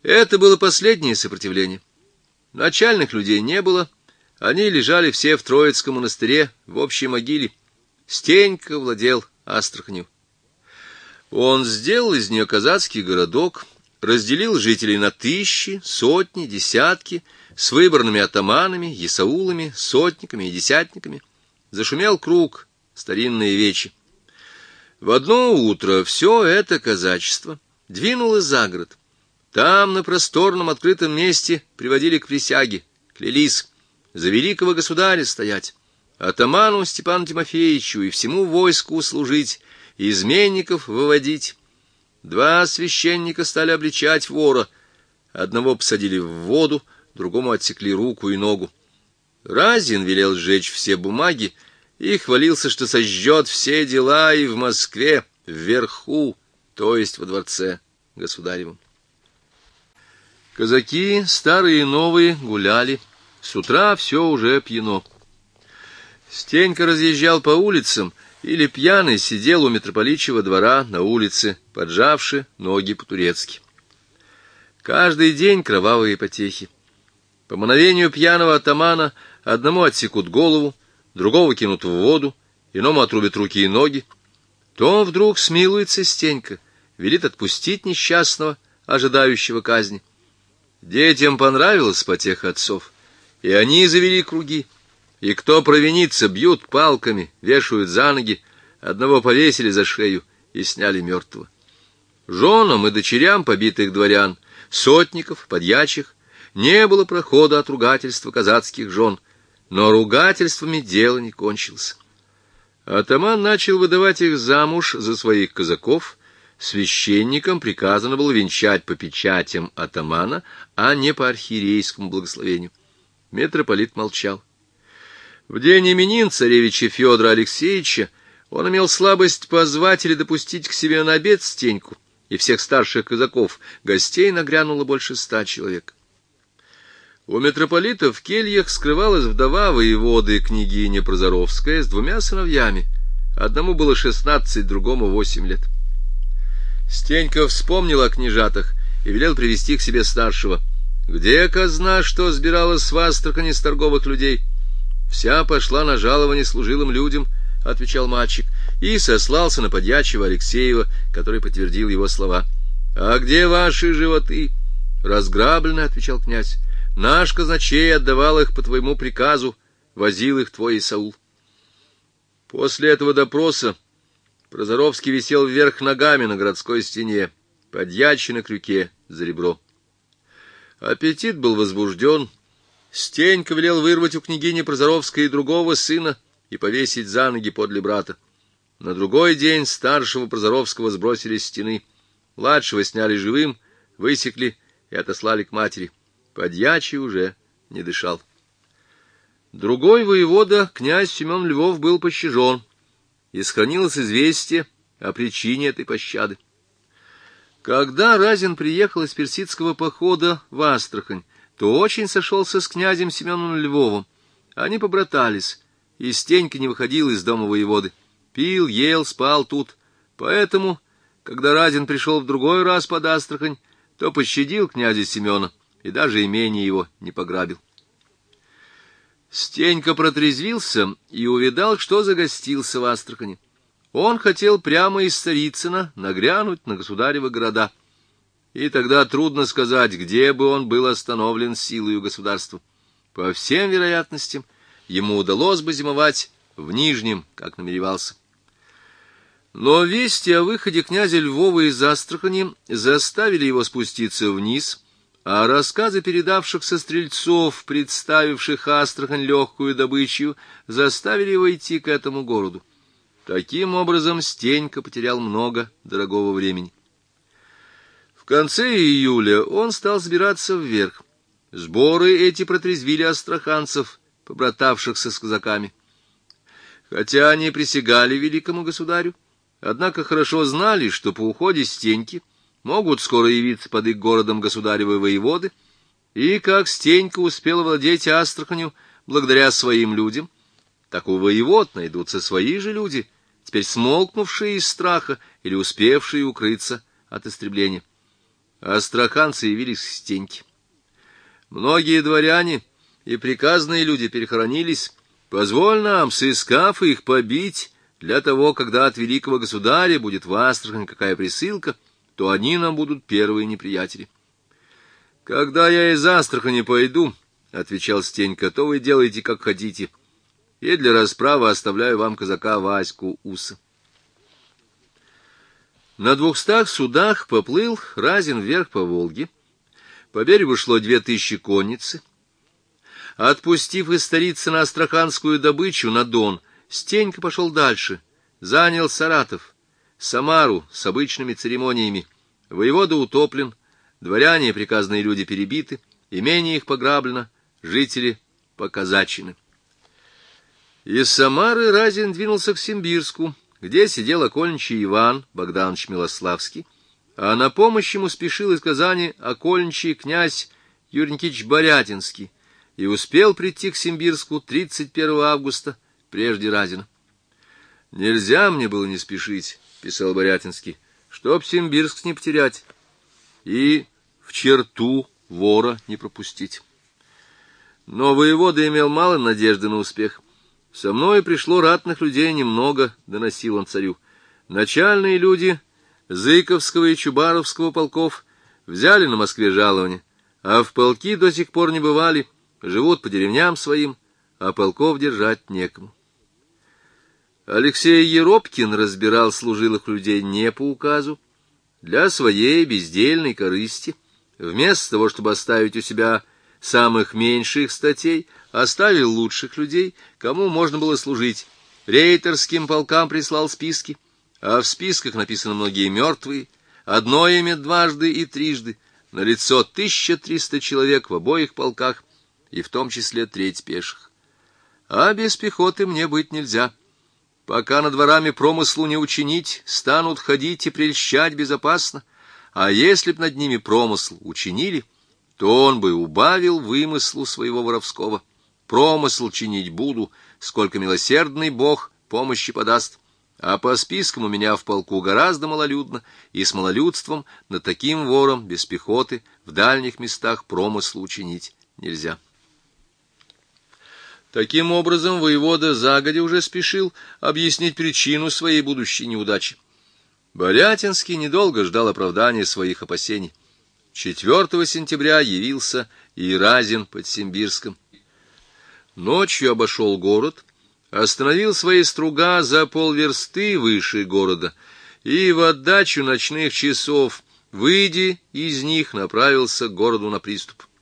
Это было последнее сопротивление. Начальных людей не было, они лежали все в Троицком монастыре, в общей могиле. Стенька владел Астраханью. Он сделал из нее казацкий городок, разделил жителей на тысячи, сотни, десятки, с выборными атаманами, есаулами, сотниками и десятниками. Зашумел круг, старинные вечи. В одно утро все это казачество двинулось за город. Там, на просторном открытом месте, приводили к присяге, клялись за великого государя стоять, атаману Степану Тимофеевичу и всему войску служить, изменников выводить. 2 священника стали обличать вора. Одного посадили в воду, другому отсекли руку и ногу. Разин велел сжечь все бумаги и хвалился, что сожжет все дела и в Москве, вверху, то есть во дворце государевом. Казаки, старые и новые, гуляли. С утра все уже пьяно. Стенька разъезжал по улицам, или пьяный сидел у митрополичьего двора на улице, поджавши ноги по-турецки. Каждый день кровавые потехи. По мановению пьяного атамана одному отсекут голову, другого кинут в воду, иному отрубят руки и ноги. То вдруг смилуется Стенька, велит отпустить несчастного, ожидающего казни. Детям понравилась потеха отцов, и они завели круги. И кто провинится, бьют палками, вешают за ноги, одного повесили за шею и сняли мертвого. Женам и дочерям побитых дворян, сотников, подьячих, не было прохода от ругательства казацких жен, но ругательствами дело не кончилось. Атаман начал выдавать их замуж за своих казаков. Священникам приказано было венчать по печатям атамана, а не по архиерейскому благословению. Митрополит молчал. В день именин царевича Федора Алексеевича он имел слабость позвать или допустить к себе на обед Стеньку, и всех старших казаков, гостей нагрянуло больше 100 человек. У митрополита в кельях скрывалась вдова воеводы княгиня Прозоровская с 2 сыновьями. Одному было 16, другому 8 лет. Стенька вспомнил о княжатах и велел привести к себе старшего. «Где казна, что сбиралась в Астрахани с торговых людей?» «Вся пошла на жалование служилым людям», — отвечал мальчик, и сослался на подьячего Алексеева, который подтвердил его слова. «А где ваши животы?» «Разграблены», — отвечал князь. «Наш казначей отдавал их по твоему приказу, возил их твой Исаул». После этого допроса Прозоровский висел вверх ногами на городской стене, подьячий на крюке за ребро. Аппетит был возбужден. Стенька велел вырвать у княгини Прозоровской и другого сына и повесить за ноги подле брата. На другой день старшего Прозоровского сбросили с стены, младшего сняли живым, высекли и отослали к матери. Подьячий уже не дышал. Другой воевода, князь Семен Львов, был пощажен, и сохранилось известие о причине этой пощады. Когда Разин приехал из персидского похода в Астрахань, то очень сошелся с князем Семеном Львовым. Они побратались, и Стенька не выходил из дома воеводы. Пил, ел, спал тут. Поэтому, когда Разин пришел в другой раз под Астрахань, то пощадил князя Семена и даже имение его не пограбил. Стенька протрезвился и увидал, что загостился в Астрахани. Он хотел прямо из Царицына нагрянуть на государевы города. И тогда трудно сказать, где бы он был остановлен силою государства. По всем вероятностям, ему удалось бы зимовать в Нижнем, как намеревался. Но вести о выходе князя Львова из Астрахани заставили его спуститься вниз, а рассказы передавшихся стрельцов, представивших Астрахань легкую добычу, заставили его идти к этому городу. Таким образом, Стенька потерял много дорогого времени. В конце июля он стал сбираться вверх. Сборы эти протрезвили астраханцев, побратавшихся с казаками. Хотя они присягали великому государю, однако хорошо знали, что по уходе Стеньки могут скоро явиться под их городом государевы воеводы, и как Стенька успел овладеть Астраханью благодаря своим людям, так у воевод найдутся свои же люди, теперь смолкнувшие из страха или успевшие укрыться от истребления. астраханцы явились к Стеньке. Многие дворяне и приказные люди перехоронились. Позволь нам, сыскав их, побить, для того, когда от великого государя будет в Астрахань какая присылка, то они нам будут первые неприятели. — Когда я из Астрахани пойду, — отвечал Стенька, — то вы делайте, как хотите, и для расправы оставляю вам казака Ваську Уса. На 200 судах поплыл Разин вверх по Волге. По берегу шло 2000 конницы. Отпустив из столицы на астраханскую добычу на Дон, Стенька пошел дальше, занял Саратов, Самару с обычными церемониями. Воевода утоплен, дворяне и приказные люди перебиты, имение их пограблено, жители показачены. Из Самары Разин двинулся к Симбирску, где сидел окольничий Иван Богданович Милославский, а на помощь ему спешил из Казани окольничий князь Юрий Никитич Борятинский и успел прийти к Симбирску 31 августа, прежде Разина. «Нельзя мне было не спешить», — писал Борятинский, — «чтоб Симбирск не потерять и в черту вора не пропустить». Но воевода имел мало надежды на успех. «Со мной пришло ратных людей немного», — доносил он царю. «Начальные люди Зыковского и Чубаровского полков взяли на Москве жалование, а в полки до сих пор не бывали, живут по деревням своим, а полков держать некому». Алексей Еропкин разбирал служилых людей не по указу, для своей бездельной корысти, вместо того, чтобы оставить у себя самых меньших статей, оставил лучших людей, кому можно было служить. Рейтерским полкам прислал списки, а в списках написаны многие мертвые, одно имя дважды и трижды, налицо 1300 человек в обоих полках, и в том числе треть пеших. А без пехоты мне быть нельзя. Пока над дворами промыслу не учинить, станут ходить и прельщать безопасно, а если б над ними промысл учинили, то он бы убавил вымыслу своего воровского. Промысл чинить буду, сколько милосердный Бог помощи подаст, а по спискам у меня в полку гораздо малолюдно, и с малолюдством над таким вором без пехоты в дальних местах промысл учинить нельзя. Таким образом, воевода загодя уже спешил объяснить причину своей будущей неудачи. Борятинский недолго ждал оправдания своих опасений. 4 сентября явился и Разин под Симбирском. Ночью обошел город, остановил свои струга за полверсты выше города и в отдачу ночных часов, выйдя из них, направился к городу на приступ.